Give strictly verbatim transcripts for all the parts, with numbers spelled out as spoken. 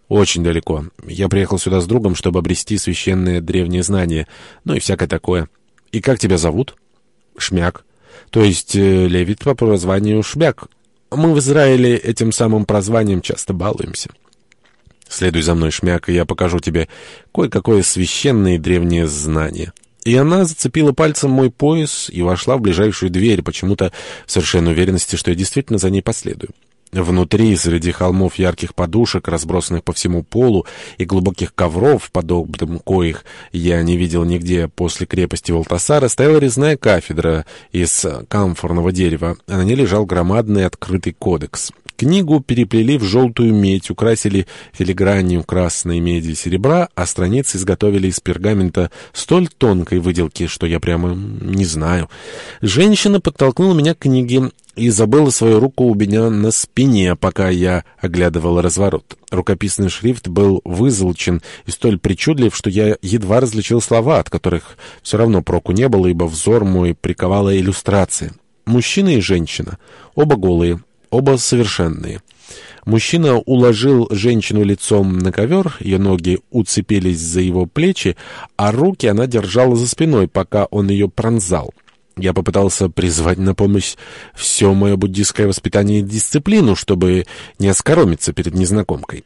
Очень далеко. Я приехал сюда с другом, чтобы обрести священные древние знания, ну и всякое такое. И как тебя зовут? Шмяк. То есть э, Левит по прозванию Шмяк. Мы в Израиле этим самым прозванием часто балуемся. Следуй за мной, Шмяк, и я покажу тебе кое-какое священное и древнее знание. И она зацепила пальцем мой пояс и вошла в ближайшую дверь, почему-то в совершенной уверенности, что я действительно за ней последую. Внутри, среди холмов ярких подушек, разбросанных по всему полу, и глубоких ковров, подобным коих я не видел нигде после крепости Валтасара, стояла резная кафедра из камфорного дерева, а на ней лежал громадный открытый кодекс. Книгу переплели в желтую медь, украсили филигранью красной меди и серебра, а страницы изготовили из пергамента столь тонкой выделки, что я прямо не знаю. Женщина подтолкнула меня к книге и забыла свою руку у меня на спине, пока я оглядывал разворот. Рукописный шрифт был вызолочен и столь причудлив, что я едва различил слова, от которых все равно проку не было, ибо взор мой приковала иллюстрация. Мужчина и женщина, оба голые, оба совершенные. Мужчина уложил женщину лицом на ковер, ее ноги уцепились за его плечи, а руки она держала за спиной, пока он ее пронзал. Я попытался призвать на помощь все мое буддистское воспитание и дисциплину, чтобы не оскоромиться перед незнакомкой.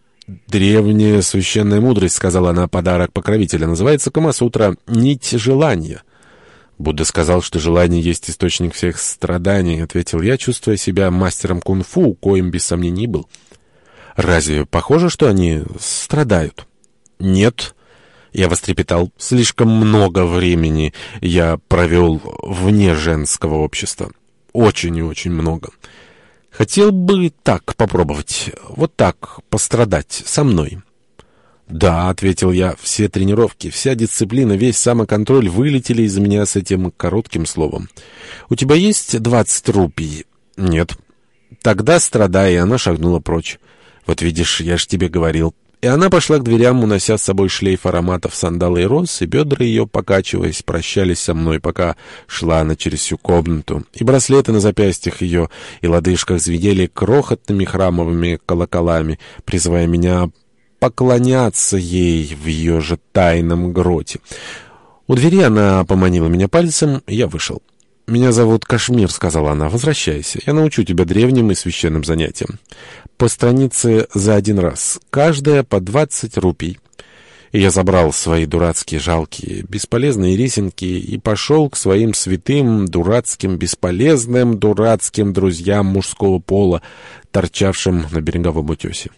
«Древняя священная мудрость», — сказала она, — «подарок покровителя, называется Камасутра «Нить желания». «Будда сказал, что желание есть источник всех страданий», — ответил я, чувствуя себя мастером кунг-фу, коим без сомнений был. «Разве похоже, что они страдают?» «Нет». Я вострепетал. Слишком много времени я провел вне женского общества. Очень и очень много. Хотел бы так попробовать, вот так пострадать со мной. «Да», — ответил я, — «все тренировки, вся дисциплина, весь самоконтроль вылетели из меня с этим коротким словом. У тебя есть двадцать рупий?» «Нет». «Тогда страдай», — и она шагнула прочь. «Вот видишь, я ж тебе говорил». И она пошла к дверям, унося с собой шлейф ароматов сандала и роз, и бедра ее, покачиваясь, прощались со мной, пока шла она через всю комнату. И браслеты на запястьях ее и лодыжках звенели крохотными храмовыми колоколами, призывая меня поклоняться ей в ее же тайном гроте. У двери она поманила меня пальцем, и я вышел. «Меня зовут Кашмир», — сказала она. «Возвращайся. Я научу тебя древним и священным занятиям. По странице за один раз. Каждая по двадцать рупий». И я забрал свои дурацкие, жалкие, бесполезные рисинки и пошел к своим святым, дурацким, бесполезным, дурацким друзьям мужского пола, торчавшим на береговом утесе.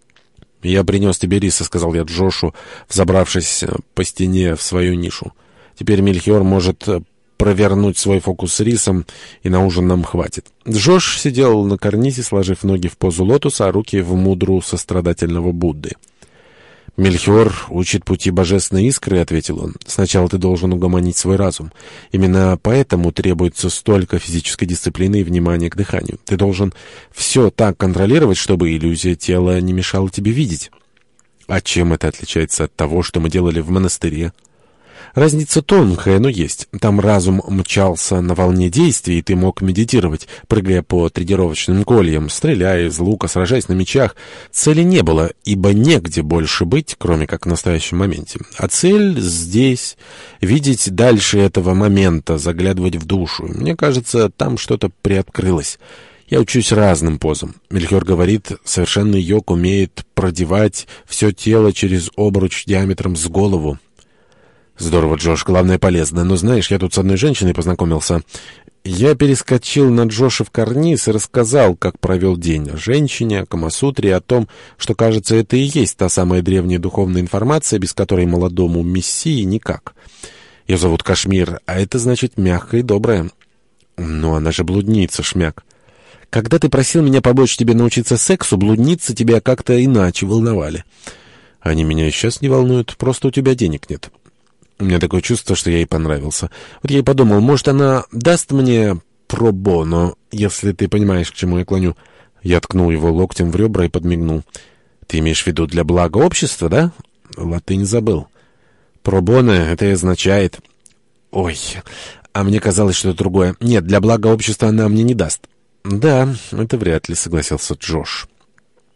«Я принес тебе риса», — сказал я Джошу, взобравшись по стене в свою нишу. «Теперь Мельхиор может провернуть свой фокус с рисом, и на ужин нам хватит». Джош сидел на карнизе, сложив ноги в позу лотоса, а руки в мудру сострадательного Будды. «Мельхиор учит пути божественной искры», — ответил он. «Сначала ты должен угомонить свой разум. Именно поэтому требуется столько физической дисциплины и внимания к дыханию. Ты должен все так контролировать, чтобы иллюзия тела не мешала тебе видеть». «А чем это отличается от того, что мы делали в монастыре?» «Разница тонкая, но есть. Там разум мчался на волне действий, и ты мог медитировать, прыгая по тренировочным кольям, стреляя из лука, сражаясь на мечах. Цели не было, ибо негде больше быть, кроме как в настоящем моменте. А цель здесь — видеть дальше этого момента, заглядывать в душу. Мне кажется, там что-то приоткрылось. Я учусь разным позам. Мельхиор говорит, совершенный йог умеет продевать все тело через обруч диаметром с голову». «Здорово, Джош, главное полезно. Но знаешь, я тут с одной женщиной познакомился». Я перескочил на Джоша в карниз и рассказал, как провел день, о женщине, о Камасутре, о том, что, кажется, это и есть та самая древняя духовная информация, без которой молодому мессии никак. Ее зовут Кашмир, а это значит мягкая и добрая. Но она же блудница, Шмяк. Когда ты просил меня помочь тебе научиться сексу, блудницы тебя как-то иначе волновали. Они меня и сейчас не волнуют, просто у тебя денег нет. У меня такое чувство, что я ей понравился. Вот я и подумал, может, она даст мне пробоно, если ты понимаешь, к чему я клоню. Я ткнул его локтем в ребра и подмигнул. Ты имеешь в виду для блага общества, да? Латынь забыл. Пробоно — это и означает... Ой, а мне казалось, что это другое. Нет, для блага общества она мне не даст. Да, это вряд ли, согласился Джош.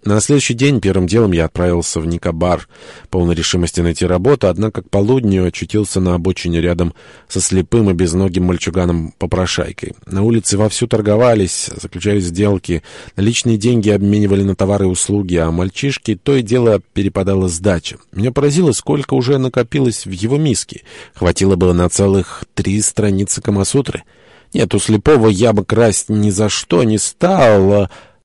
На следующий день первым делом я отправился в Никобар, полной решимости найти работу, однако к полудню очутился на обочине рядом со слепым и безногим мальчуганом-попрошайкой. На улице вовсю торговались, заключали сделки, наличные деньги обменивали на товары и услуги, а мальчишке то и дело перепадала сдача. Меня поразило, сколько уже накопилось в его миске. Хватило было на целых три страницы Камасутры. Нет, у слепого я бы красть ни за что не стал.